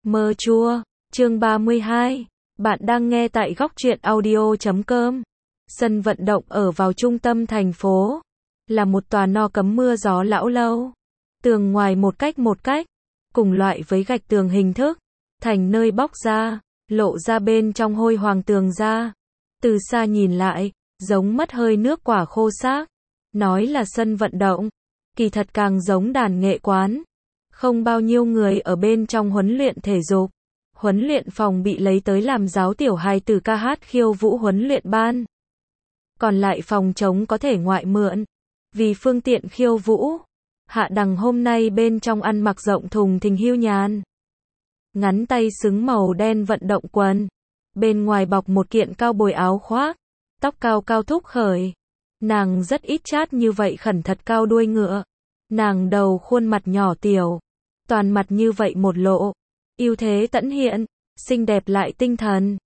Mơ chua, chương 32. Bạn đang nghe tại góc truyện audio.com. Sân vận động ở vào trung tâm thành phố. Là một tòa no cấm mưa gió lão lâu. Tường ngoài một cách, cùng loại với gạch tường hình thức, thành nơi bóc ra, lộ ra bên trong hôi hoàng tường ra. Từ xa nhìn lại, giống mất hơi nước quả khô xác. Nói là sân vận động, kỳ thật càng giống đàn nghệ quán. Không bao nhiêu người ở bên trong huấn luyện thể dục. Huấn luyện phòng bị lấy tới làm giáo tiểu hài từ ca hát khiêu vũ huấn luyện ban. Còn lại phòng trống có thể ngoại mượn. Vì phương tiện khiêu vũ, Hạ Đằng hôm nay bên trong ăn mặc rộng thùng thình hưu nhàn. Ngắn tay xứng màu đen vận động quần. Bên ngoài bọc một kiện cao bồi áo khoác. Tóc cao cao thúc khởi. Nàng rất ít chát như vậy khẩn thật cao đuôi ngựa. Nàng đầu khuôn mặt nhỏ tiểu. Toàn mặt như vậy một lộ. Ưu thế tẫn hiện. Xinh đẹp lại tinh thần.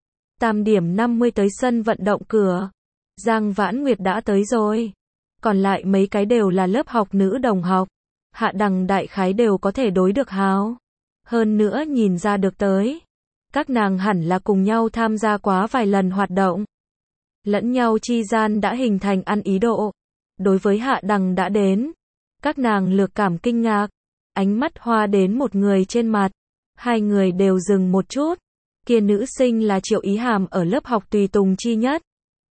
8:50 tới sân vận động cửa. Giang Vãn Nguyệt đã tới rồi. Còn lại mấy cái đều là lớp học nữ đồng học. Hạ Đằng đại khái đều có thể đối được háo. Hơn nữa nhìn ra được tới. Các nàng hẳn là cùng nhau tham gia quá vài lần hoạt động. Lẫn nhau chi gian đã hình thành ăn ý độ. Đối với Hạ Đằng đã đến. Các nàng lược cảm kinh ngạc. Ánh mắt hoa đến một người trên mặt. Hai người đều dừng một chút. Kia nữ sinh là Triệu Ý Hàm ở lớp học tùy tùng chi nhất.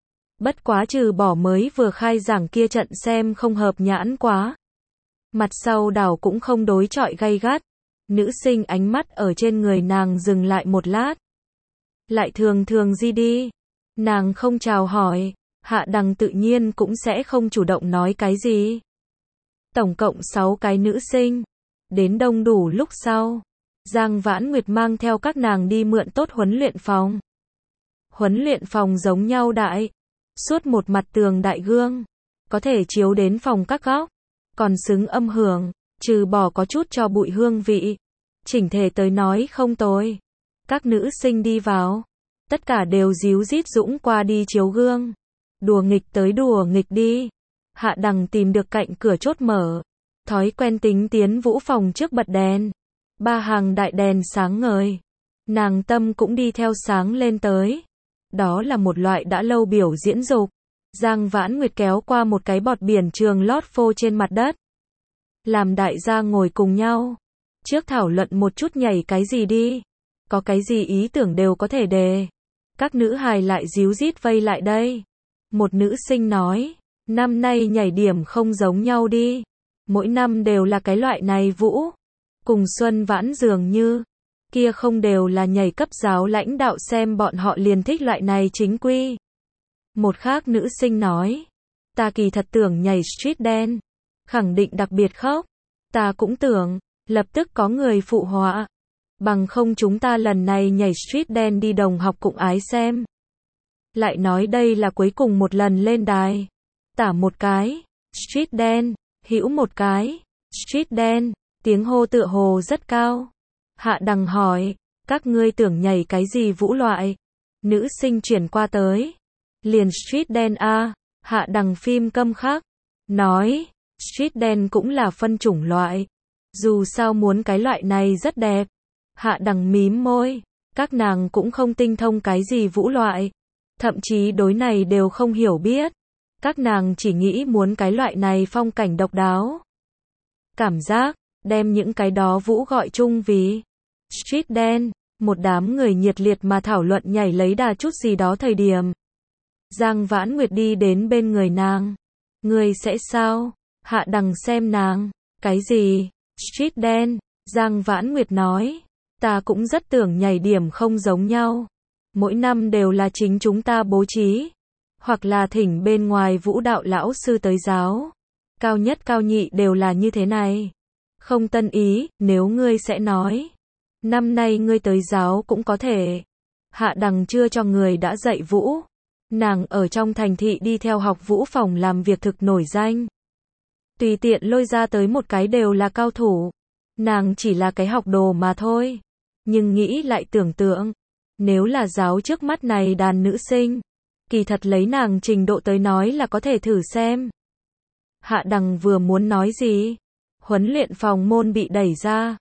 Bất quá trừ bỏ mới vừa khai giảng kia trận xem không hợp nhãn quá. Mặt sau đảo cũng không đối chọi gay gắt. Nữ sinh ánh mắt ở trên người nàng dừng lại một lát. Lại thường thường gì đi. Nàng không chào hỏi. Hạ Đằng tự nhiên cũng sẽ không chủ động nói cái gì. Tổng cộng 6 cái nữ sinh. Đến đông đủ lúc sau. Giang Vãn Nguyệt mang theo các nàng đi mượn tốt huấn luyện phòng. Huấn luyện phòng giống nhau đại. Suốt một mặt tường đại gương. Có thể chiếu đến phòng các góc. Còn xứng âm hưởng. Trừ bỏ có chút cho bụi hương vị. Chỉnh thể tới nói không tồi. Các nữ sinh đi vào. Tất cả đều díu dít dũng qua đi chiếu gương. Đùa nghịch tới đùa nghịch đi. Hạ Đằng tìm được cạnh cửa chốt mở. Thói quen tính tiến vũ phòng trước bật đèn. 3 hàng đại đèn sáng ngời. Nàng tâm cũng đi theo sáng lên tới. Đó là một loại đã lâu biểu diễn dục. Giang Vãn Nguyệt kéo qua một cái bọt biển trường lót phô trên mặt đất. Làm đại gia ngồi cùng nhau. Trước thảo luận một chút nhảy cái gì đi. Có cái gì ý tưởng đều có thể đề. Các nữ hài lại díu dít vây lại đây. Một nữ sinh nói. Năm nay nhảy điểm không giống nhau đi. Mỗi năm đều là cái loại này vũ. Cùng Xuân Vãn dường như. Kia không đều là nhảy cấp giáo lãnh đạo xem bọn họ liền thích loại này chính quy. Một khác nữ sinh nói. Ta kỳ thật tưởng nhảy street dance. Khẳng định đặc biệt khóc. Ta cũng tưởng. Lập tức có người phụ họa. Bằng không chúng ta lần này nhảy street dance đi đồng học cũng ái xem. Lại nói đây là cuối cùng một lần lên đài. Tả một cái. Street dance. Hữu một cái. Street dance. Tiếng hô tựa hồ rất cao. Hạ Đằng hỏi. Các ngươi tưởng nhảy cái gì vũ loại? Nữ sinh chuyển qua tới. Liền street dance a. Hạ Đằng phim câm khắc. Nói. Street dance cũng là phân chủng loại. Dù sao muốn cái loại này rất đẹp. Hạ Đằng mím môi. Các nàng cũng không tinh thông cái gì vũ loại. Thậm chí đối này đều không hiểu biết. Các nàng chỉ nghĩ muốn cái loại này phong cảnh độc đáo. Cảm giác, đem những cái đó vũ gọi chung vì street dance. Một đám người nhiệt liệt mà thảo luận nhảy lấy đà chút gì đó thời điểm. Giang Vãn Nguyệt đi đến bên người nàng. Người sẽ sao? Hạ Đằng xem nàng. Cái gì? Street dance. Giang Vãn Nguyệt nói. Ta cũng rất tưởng nhảy điểm không giống nhau. Mỗi năm đều là chính chúng ta bố trí. Hoặc là thỉnh bên ngoài vũ đạo lão sư tới giáo. Cao nhất cao nhị đều là như thế này. Không tân ý, nếu ngươi sẽ nói. Năm nay ngươi tới giáo cũng có thể. Hạ Đằng chưa cho người đã dạy vũ. Nàng ở trong thành thị đi theo học vũ phòng làm việc thực nổi danh. Tùy tiện lôi ra tới một cái đều là cao thủ. Nàng chỉ là cái học đồ mà thôi. Nhưng nghĩ lại tưởng tượng. Nếu là giáo trước mắt này đàn nữ sinh. Kỳ thật lấy nàng trình độ tới nói là có thể thử xem. Hạ Đằng vừa muốn nói gì. Huấn luyện phòng môn bị đẩy ra.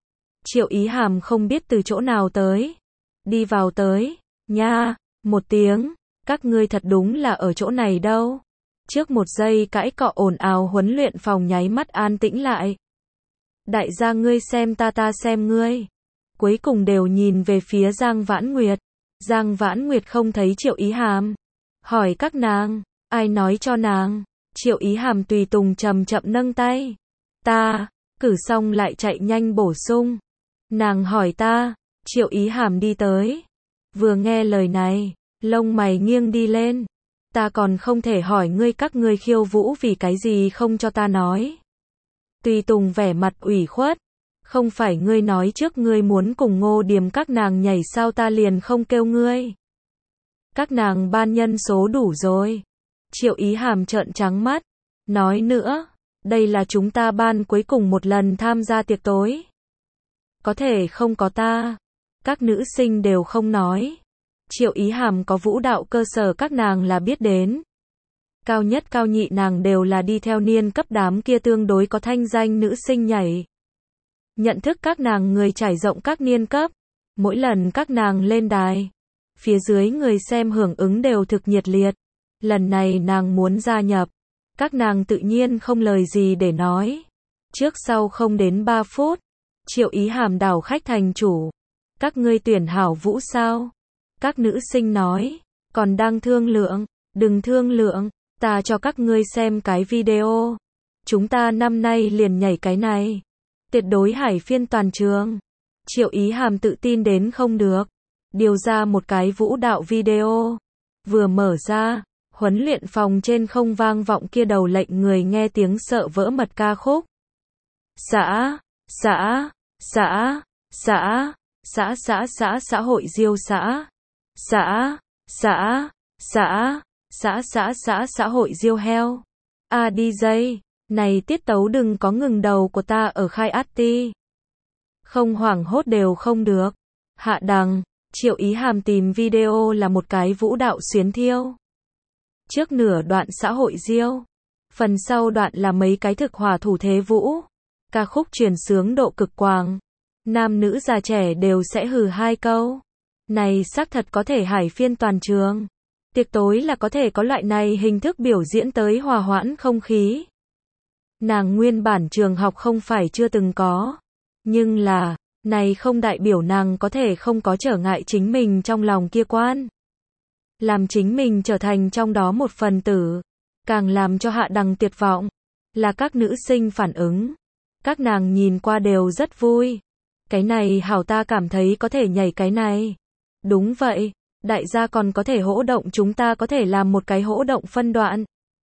Triệu Ý Hàm không biết từ chỗ nào tới. Đi vào tới, nha, một tiếng, các ngươi thật đúng là ở chỗ này đâu. Trước một giây cãi cọ ồn ào huấn luyện phòng nháy mắt an tĩnh lại. Đại gia ngươi xem ta xem ngươi. Cuối cùng đều nhìn về phía Giang Vãn Nguyệt. Giang Vãn Nguyệt không thấy Triệu Ý Hàm. Hỏi các nàng, ai nói cho nàng? Triệu Ý Hàm tùy tùng chậm chậm nâng tay. Ta, cử xong lại chạy nhanh bổ sung. Nàng hỏi ta, Triệu Ý Hàm đi tới. Vừa nghe lời này, lông mày nghiêng đi lên. Ta còn không thể hỏi ngươi các ngươi khiêu vũ vì cái gì không cho ta nói. Tùy tùng vẻ mặt ủy khuất. Không phải ngươi nói trước ngươi muốn cùng Ngô Điềm các nàng nhảy sao ta liền không kêu ngươi. Các nàng ban nhân số đủ rồi. Triệu Ý Hàm trợn trắng mắt. Nói nữa, đây là chúng ta ban cuối cùng một lần tham gia tiệc tối. Có thể không có ta. Các nữ sinh đều không nói. Triệu Ý Hàm có vũ đạo cơ sở các nàng là biết đến. Cao nhất cao nhị nàng đều là đi theo niên cấp đám kia tương đối có thanh danh nữ sinh nhảy. Nhận thức các nàng người trải rộng các niên cấp. Mỗi lần các nàng lên đài, phía dưới người xem hưởng ứng đều thực nhiệt liệt. Lần này nàng muốn gia nhập. Các nàng tự nhiên không lời gì để nói. Trước sau không đến 3 phút. Triệu Ý Hàm đảo khách thành chủ. Các ngươi tuyển hảo vũ sao? Các nữ sinh nói. Còn đang thương lượng. Đừng thương lượng. Ta cho các ngươi xem cái video. Chúng ta năm nay liền nhảy cái này. Tuyệt đối hải phiên toàn trường. Triệu Ý Hàm tự tin đến không được. Điều ra một cái vũ đạo video. Vừa mở ra, huấn luyện phòng trên không vang vọng kia đầu lệnh người nghe tiếng sợ vỡ mật ca khúc. Xã hội diêu xã hội diêu heo. A DJ, này tiết tấu đừng có ngừng đầu của ta ở khai ati. Không hoảng hốt đều không được. Hạ đằng, Triệu Ý Hàm tìm video là một cái vũ đạo xuyến thiêu. Trước nửa đoạn xã hội diêu, phần sau đoạn là mấy cái thực hòa thủ thế vũ. Ca khúc truyền sướng độ cực quàng. Nam nữ già trẻ đều sẽ hừ 2 câu. Này xác thật có thể hải phiên toàn trường. Tiệc tối là có thể có loại này hình thức biểu diễn tới hòa hoãn không khí. Nàng nguyên bản trường học không phải chưa từng có. Nhưng là, này không đại biểu nàng có thể không có trở ngại chính mình trong lòng kia quan. Làm chính mình trở thành trong đó một phần tử. Càng làm cho Hạ Đằng tuyệt vọng. Là các nữ sinh phản ứng. Các nàng nhìn qua đều rất vui. Cái này hảo ta cảm thấy có thể nhảy cái này. Đúng vậy, đại gia còn có thể hỗ động chúng ta có thể làm một cái hỗ động phân đoạn.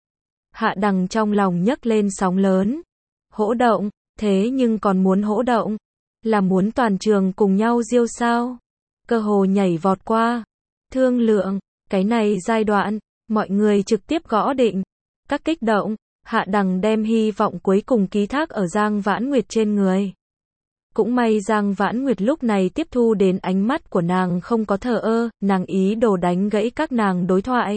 Hạ Đằng trong lòng nhấc lên sóng lớn. Hỗ động, thế nhưng còn muốn hỗ động. Là muốn toàn trường cùng nhau diêu sao. Cơ hồ nhảy vọt qua. Thương lượng, cái này giai đoạn, mọi người trực tiếp gõ định. Các kích động, Hạ Đằng đem hy vọng cuối cùng ký thác ở Giang Vãn Nguyệt trên người. Cũng may Giang Vãn Nguyệt lúc này tiếp thu đến ánh mắt của nàng không có thờ ơ, nàng ý đồ đánh gãy các nàng đối thoại.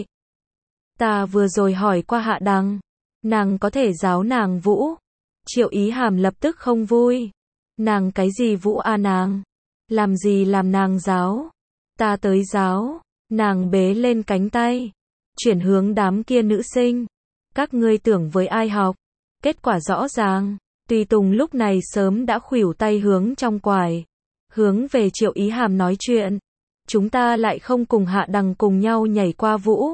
Ta vừa rồi hỏi qua Hạ Đằng, nàng có thể giáo nàng vũ. Triệu Ý Hàm lập tức không vui. Nàng cái gì vũ a nàng? Làm gì làm nàng giáo? Ta tới giáo. Nàng bế lên cánh tay, chuyển hướng đám kia nữ sinh. Các ngươi tưởng với ai học? Kết quả rõ ràng. Tùy tùng lúc này sớm đã khuỷu tay hướng trong quải. Hướng về Triệu Ý Hàm nói chuyện. Chúng ta lại không cùng Hạ Đằng cùng nhau nhảy qua vũ.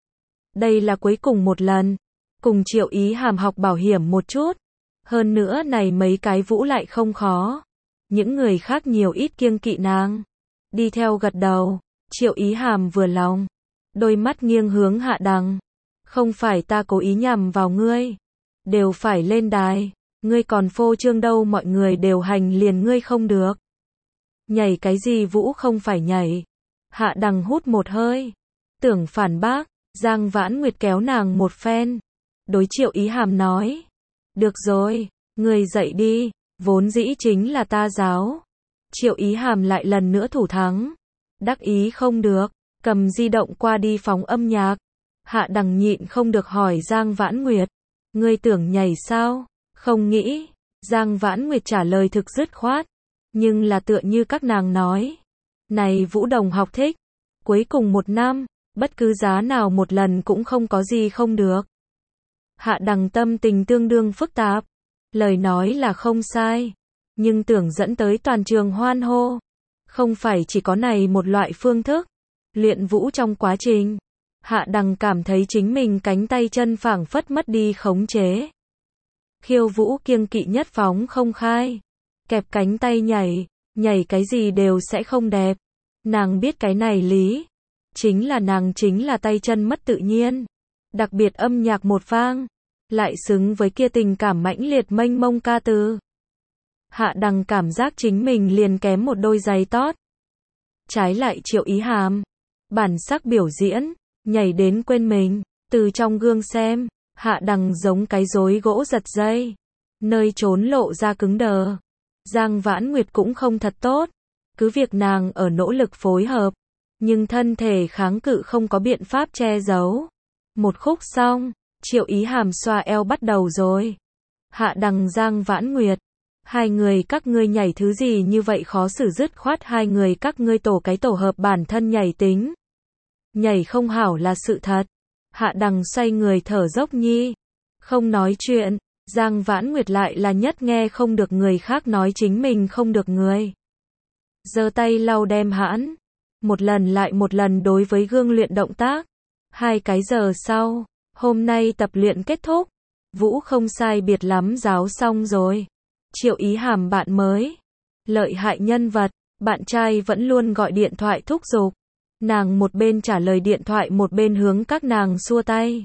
Đây là cuối cùng một lần. Cùng Triệu Ý Hàm học bảo hiểm một chút. Hơn nữa này mấy cái vũ lại không khó. Những người khác nhiều ít kiêng kỵ nàng. Đi theo gật đầu. Triệu Ý Hàm vừa lòng. Đôi mắt nghiêng hướng Hạ Đằng. Không phải ta cố ý nhằm vào ngươi. Đều phải lên đài. Ngươi còn phô trương đâu mọi người đều hành liền ngươi không được. Nhảy cái gì vũ không phải nhảy. Hạ Đằng hút một hơi. Tưởng phản bác. Giang Vãn Nguyệt kéo nàng một phen. Đối Triệu Ý Hàm nói. Được rồi, ngươi dậy đi. Vốn dĩ chính là ta giáo. Triệu Ý Hàm lại lần nữa thủ thắng. Đắc ý không được. Cầm di động qua đi phóng âm nhạc. Hạ Đằng nhịn không được hỏi Giang Vãn Nguyệt. Ngươi tưởng nhảy sao? Không nghĩ. Giang Vãn Nguyệt trả lời thực dứt khoát. Nhưng là tựa như các nàng nói. Này Vũ đồng học thích. Cuối cùng 1 năm, bất cứ giá nào một lần cũng không có gì không được. Hạ Đằng tâm tình tương đương phức tạp. Lời nói là không sai. Nhưng tưởng dẫn tới toàn trường hoan hô. Không phải chỉ có này một loại phương thức. Luyện vũ trong quá trình. Hạ Đằng cảm thấy chính mình cánh tay chân phảng phất mất đi khống chế. Khiêu vũ kiêng kỵ nhất phóng không khai. Kẹp cánh tay nhảy cái gì đều sẽ không đẹp. Nàng biết cái này lý. Chính là tay chân mất tự nhiên. Đặc biệt âm nhạc một vang. Lại xứng với kia tình cảm mãnh liệt mênh mông ca từ. Hạ Đằng cảm giác chính mình liền kém một đôi giày tót. Trái lại Triệu Ý Hàm. Bản sắc biểu diễn. Nhảy đến quên mình. Từ trong gương xem. Hạ Đằng giống cái rối gỗ giật dây. Nơi trốn lộ ra cứng đờ. Giang Vãn Nguyệt cũng không thật tốt. Cứ việc nàng ở nỗ lực phối hợp. Nhưng thân thể kháng cự không có biện pháp che giấu. Một khúc xong. Triệu Ý Hàm xoa eo bắt đầu rồi. Hạ Đằng Giang Vãn Nguyệt. Hai người các ngươi nhảy thứ gì như vậy khó xử dứt khoát hai người các ngươi tổ hợp bản thân nhảy tính. Nhảy không hảo là sự thật. Hạ Đằng xoay người thở dốc nhi. Không nói chuyện. Giang Vãn Nguyệt lại là nhất nghe không được người khác nói chính mình không được người. Giơ tay lau đem hãn. Một lần lại một lần đối với gương luyện động tác. 2 cái giờ sau. Hôm nay tập luyện kết thúc. Vũ không sai biệt lắm giáo xong rồi. Triệu Ý Hàm bạn mới. Lợi hại nhân vật. Bạn trai vẫn luôn gọi điện thoại thúc giục. Nàng một bên trả lời điện thoại một bên hướng các nàng xua tay.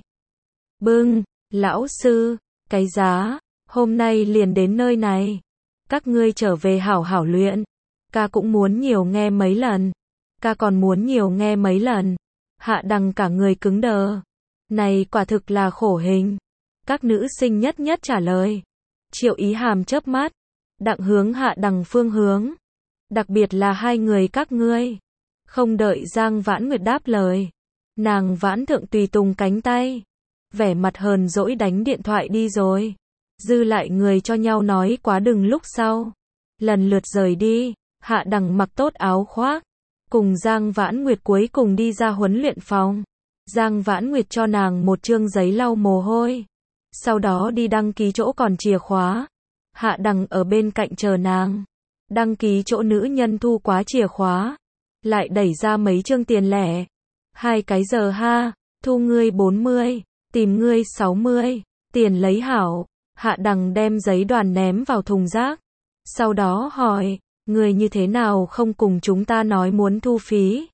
Bưng, lão sư, cái giá, hôm nay liền đến nơi này. Các ngươi trở về hảo hảo luyện. Ca cũng muốn nhiều nghe mấy lần. Ca còn muốn nhiều nghe mấy lần. Hạ Đằng cả người cứng đờ. Này quả thực là khổ hình. Các nữ sinh nhất trả lời. Triệu Ý Hàm chớp mắt. Đặng hướng Hạ Đằng phương hướng. Đặc biệt là hai người các ngươi. Không đợi Giang Vãn Nguyệt đáp lời. Nàng vãn thượng tùy tùng cánh tay. Vẻ mặt hờn dỗi đánh điện thoại đi rồi. Dư lại người cho nhau nói quá đừng lúc sau. Lần lượt rời đi. Hạ Đằng mặc tốt áo khoác. Cùng Giang Vãn Nguyệt cuối cùng đi ra huấn luyện phòng. Giang Vãn Nguyệt cho nàng một trương giấy lau mồ hôi. Sau đó đi đăng ký chỗ còn chìa khóa. Hạ Đằng ở bên cạnh chờ nàng. Đăng ký chỗ nữ nhân thu quá chìa khóa. Lại đẩy ra mấy trương tiền lẻ. 2 cái giờ ha, thu ngươi 40, tìm ngươi 60, tiền lấy hảo. Hạ Đằng đem giấy đoàn ném vào thùng rác. Sau đó hỏi, người như thế nào không cùng chúng ta nói muốn thu phí.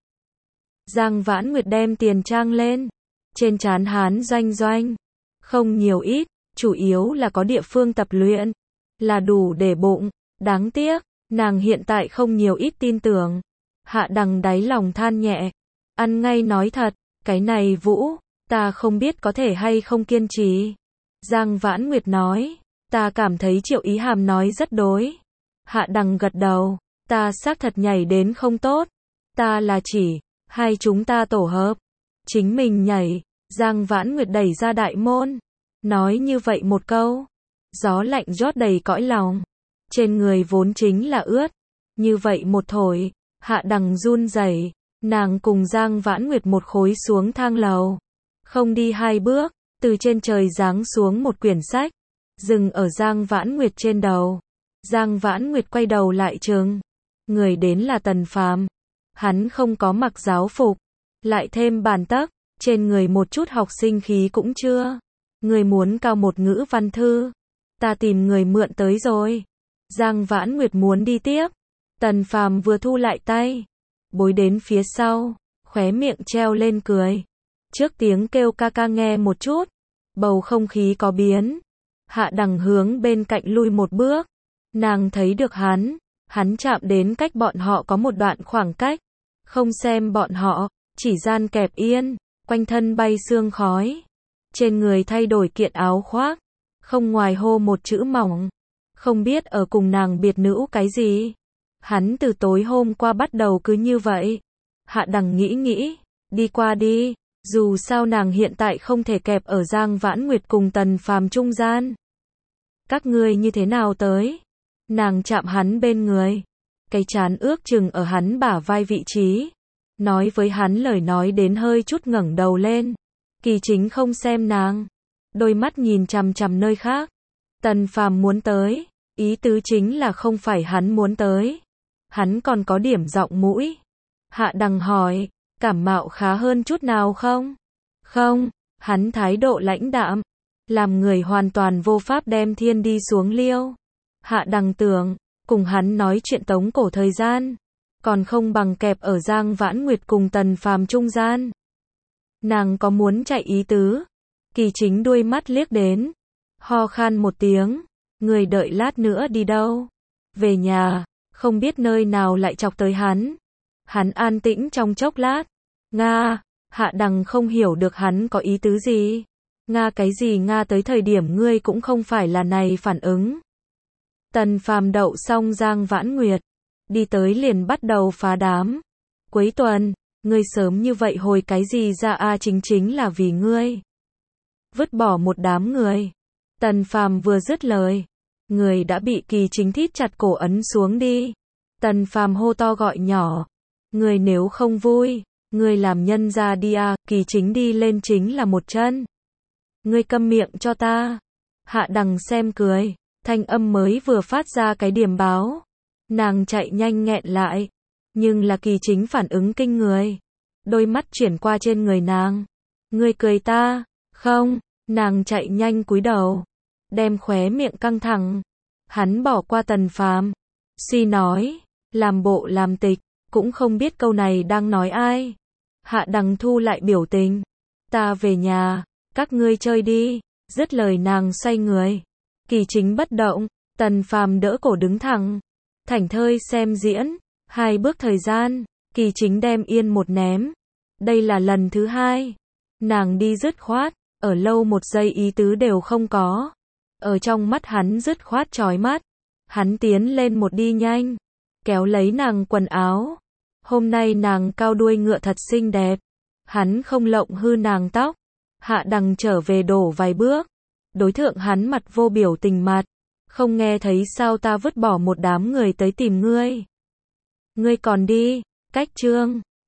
Giang Vãn Nguyệt đem tiền trang lên. Trên trán hán doanh. Không nhiều ít, chủ yếu là có địa phương tập luyện. Là đủ để bụng, đáng tiếc, nàng hiện tại không nhiều ít tin tưởng. Hạ Đằng đáy lòng than nhẹ. Ăn ngay nói thật, cái này Vũ, ta không biết có thể hay không kiên trì. Giang Vãn Nguyệt nói, ta cảm thấy Triệu Ý Hàm nói rất đối. Hạ Đằng gật đầu, ta xác thật nhảy đến không tốt. Ta là chỉ, hai chúng ta tổ hợp. Chính mình nhảy, Giang Vãn Nguyệt đẩy ra đại môn. Nói như vậy một câu. Gió lạnh rót đầy cõi lòng. Trên người vốn chính là ướt. Như vậy một thổi. Hạ Đằng run rẩy, nàng cùng Giang Vãn Nguyệt một khối xuống thang lầu. Không đi 2 bước, từ trên trời giáng xuống một quyển sách, dừng ở Giang Vãn Nguyệt trên đầu. Giang Vãn Nguyệt quay đầu lại chừng. Người đến là Tần Phàm. Hắn không có mặc giáo phục, lại thêm bàn tấc, trên người một chút học sinh khí cũng chưa. Người muốn cao một ngữ văn thư. Ta tìm người mượn tới rồi. Giang Vãn Nguyệt muốn đi tiếp. Tần Phàm vừa thu lại tay, bối đến phía sau, khóe miệng treo lên cười. Trước tiếng kêu ca ca nghe một chút, bầu không khí có biến. Hạ Đằng hướng bên cạnh lui một bước. Nàng thấy được hắn chạm đến cách bọn họ có một đoạn khoảng cách. Không xem bọn họ, chỉ gian kẹp yên, quanh thân bay sương khói. Trên người thay đổi kiện áo khoác, không ngoài hô một chữ mỏng. Không biết ở cùng nàng biệt nữ cái gì. Hắn từ tối hôm qua bắt đầu cứ như vậy. Hạ Đằng nghĩ, đi qua đi, dù sao nàng hiện tại không thể kẹp ở Giang Vãn Nguyệt cùng Tần Phàm trung gian. Các ngươi như thế nào tới? Nàng chạm hắn bên người. cái trán ước chừng ở hắn bả vai vị trí. Nói với hắn lời nói đến hơi chút ngẩng đầu lên. Kỳ Chính không xem nàng, đôi mắt nhìn chằm chằm nơi khác. Tần Phàm muốn tới, ý tứ chính là không phải hắn muốn tới. Hắn còn có điểm giọng mũi. Hạ Đằng hỏi, cảm mạo khá hơn chút nào không? Không, hắn thái độ lãnh đạm, làm người hoàn toàn vô pháp đem thiên đi xuống liêu. Hạ Đằng tưởng, cùng hắn nói chuyện tống cổ thời gian, còn không bằng kẹp ở Giang Vãn Nguyệt cùng Tần Phàm trung gian. Nàng có muốn chạy ý tứ. Kỳ Chính đuôi mắt liếc đến, ho khan một tiếng, người đợi lát nữa đi đâu? Về nhà, không biết nơi nào lại chọc tới hắn. Hắn an tĩnh trong chốc lát. Nga, Hạ Đằng không hiểu được hắn có ý tứ gì. Nga cái gì Nga, tới thời điểm ngươi cũng không phải là này phản ứng. Tần Phàm đậu xong Giang Vãn Nguyệt, đi tới liền bắt đầu phá đám. Cuối tuần, ngươi sớm như vậy hồi cái gì ra a? Chính là vì ngươi. Vứt bỏ một đám người. Tần Phàm vừa dứt lời, người đã bị Kỳ Chính thít chặt cổ ấn xuống đi. Tần Phàm hô to gọi nhỏ, người nếu không vui, người làm nhân ra đi a. Kỳ Chính đi lên chính là một chân. Ngươi câm miệng cho ta. Hạ Đằng xem cười, thanh âm mới vừa phát ra cái điểm báo. Nàng chạy nhanh nghẹn lại, nhưng là Kỳ Chính phản ứng kinh người. Đôi mắt chuyển qua trên người nàng. Ngươi cười ta? Không. Nàng chạy nhanh cúi đầu, đem khóe miệng căng thẳng. Hắn bỏ qua Tần Phàm, suy nói, làm bộ làm tịch, cũng không biết câu này đang nói ai. Hạ Đằng thu lại biểu tình. Ta về nhà, các ngươi chơi đi. Dứt lời nàng xoay người. Kỳ Chính bất động, Tần Phàm đỡ cổ đứng thẳng, thảnh thơi xem diễn. 2 bước thời gian, Kỳ Chính đem yên một ném. Đây là lần thứ 2. Nàng đi dứt khoát, ở lâu 1 giây ý tứ đều không có. Ở trong mắt hắn dứt khoát chói mắt. Hắn tiến lên một đi nhanh, kéo lấy nàng quần áo. Hôm nay nàng cao đuôi ngựa thật xinh đẹp. Hắn không lộng hư nàng tóc. Hạ Đằng trở về đổ vài bước, đối thượng hắn mặt vô biểu tình mặt. Không nghe thấy sao ta vứt bỏ một đám người tới tìm ngươi. Ngươi còn đi, cách chương.